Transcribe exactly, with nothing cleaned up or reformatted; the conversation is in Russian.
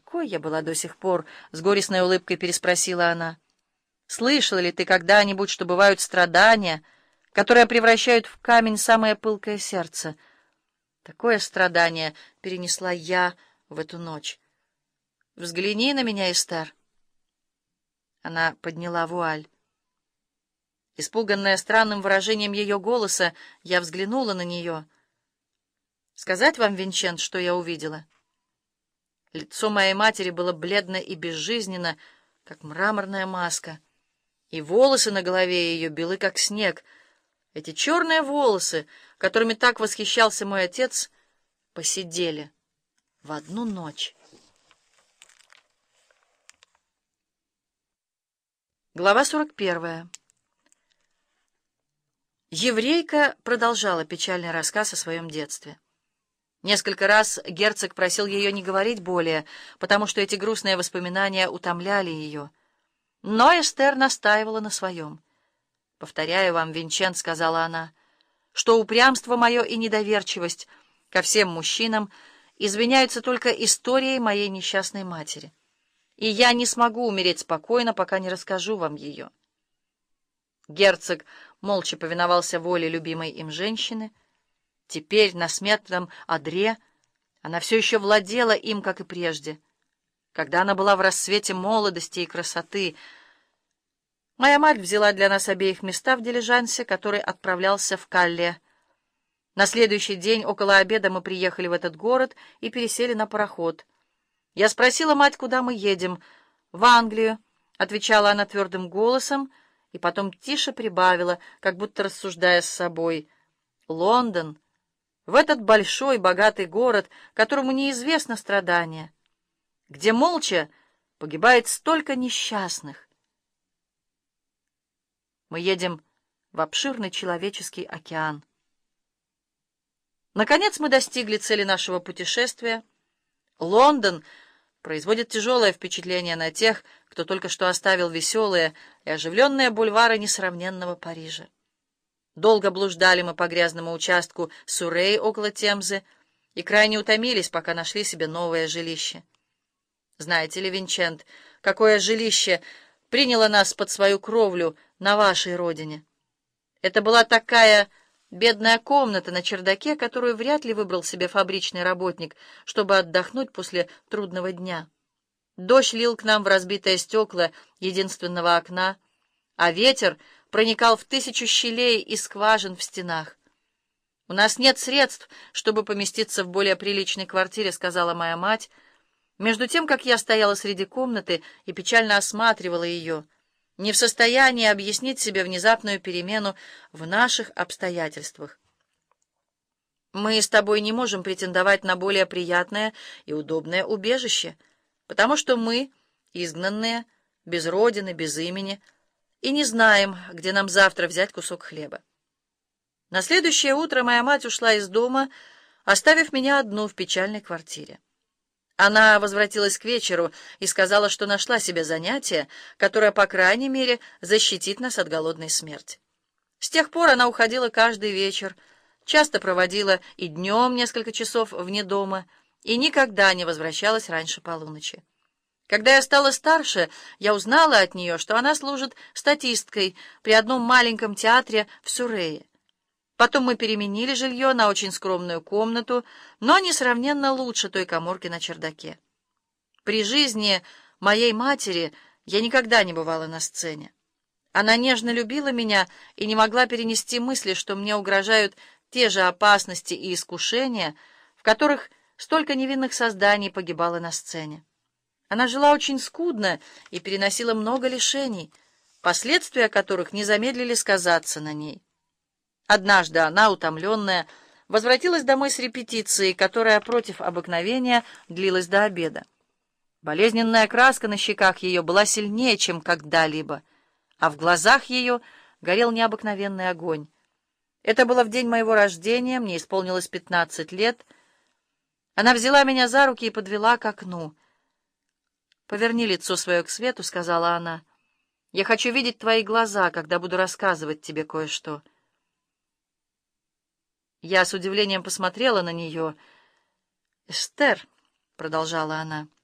какой я была до сих пор?» — с горестной улыбкой переспросила она. «Слышала ли ты когда-нибудь, что бывают страдания, которые превращают в камень самое пылкое сердце? Такое страдание перенесла я в эту ночь. Взгляни на меня, Эстер». Она подняла вуаль. Испуганная странным выражением ее голоса, я взглянула на нее. «Сказать вам, Винчент, что я увидела?» Лицо моей матери было бледно и безжизненно, как мраморная маска, и волосы на голове ее белы, как снег. Эти черные волосы, которыми так восхищался мой отец, поседели в одну ночь. Глава сорок первая. Еврейка продолжала печальный рассказ о своем детстве. Несколько раз герцог просил ее не говорить более, потому что эти грустные воспоминания утомляли ее. Но Эстер настаивала на своем. «Повторяю вам, Винчент, — сказала она, — что упрямство мое и недоверчивость ко всем мужчинам извиняются только историей моей несчастной матери, и я не смогу умереть спокойно, пока не расскажу вам ее». Герцог молча повиновался воле любимой им женщины. Теперь, на смертном одре, она все еще владела им, как и прежде, когда она была в расцвете молодости и красоты. Моя мать взяла для нас обеих места в дилижансе, который отправлялся в Калле. На следующий день около обеда мы приехали в этот город и пересели на пароход. Я спросила мать, куда мы едем. «В Англию», — отвечала она твердым голосом, и потом тише прибавила, как будто рассуждая с собой: «Лондон, в этот большой богатый город, которому неизвестно страдания, где молча погибает столько несчастных. Мы едем в обширный человеческий океан». Наконец мы достигли цели нашего путешествия. Лондон производит тяжелое впечатление на тех, кто только что оставил веселые и оживленные бульвары несравненного Парижа. Долго блуждали мы по грязному участку Суррей около Темзы и крайне утомились, пока нашли себе новое жилище. Знаете ли, Винчент, какое жилище приняло нас под свою кровлю на вашей родине? Это была такая бедная комната на чердаке, которую вряд ли выбрал себе фабричный работник, чтобы отдохнуть после трудного дня. Дождь лил к нам в разбитые стекла единственного окна, а ветер проникал в тысячу щелей и скважин в стенах. «У нас нет средств, чтобы поместиться в более приличной квартире», — сказала моя мать, между тем, как я стояла среди комнаты и печально осматривала ее, не в состоянии объяснить себе внезапную перемену в наших обстоятельствах. «Мы с тобой не можем претендовать на более приятное и удобное убежище, потому что мы изгнанные, без родины, без имени, и не знаем, где нам завтра взять кусок хлеба». На следующее утро моя мать ушла из дома, оставив меня одну в печальной квартире. Она возвратилась к вечеру и сказала, что нашла себе занятие, которое, по крайней мере, защитит нас от голодной смерти. С тех пор она уходила каждый вечер, часто проводила и днем несколько часов вне дома и никогда не возвращалась раньше полуночи. Когда я стала старше, я узнала от нее, что она служит статисткой при одном маленьком театре в Суррее. Потом мы переменили жилье на очень скромную комнату, но несравненно лучше той каморки на чердаке. При жизни моей матери я никогда не бывала на сцене. Она нежно любила меня и не могла перенести мысли, что мне угрожают те же опасности и искушения, в которых столько невинных созданий погибало на сцене. Она жила очень скудно и переносила много лишений, последствия которых не замедлили сказаться на ней. Однажды она, утомленная, возвратилась домой с репетицией, которая против обыкновения длилась до обеда. Болезненная краска на щеках ее была сильнее, чем когда-либо, а в глазах ее горел необыкновенный огонь. Это было в день моего рождения, мне исполнилось пятнадцать лет. Она взяла меня за руки и подвела к окну. «Поверни лицо свое к свету», — сказала она. «Я хочу видеть твои глаза, когда буду рассказывать тебе кое-что». Я с удивлением посмотрела на нее. «Эстер», — продолжала она, —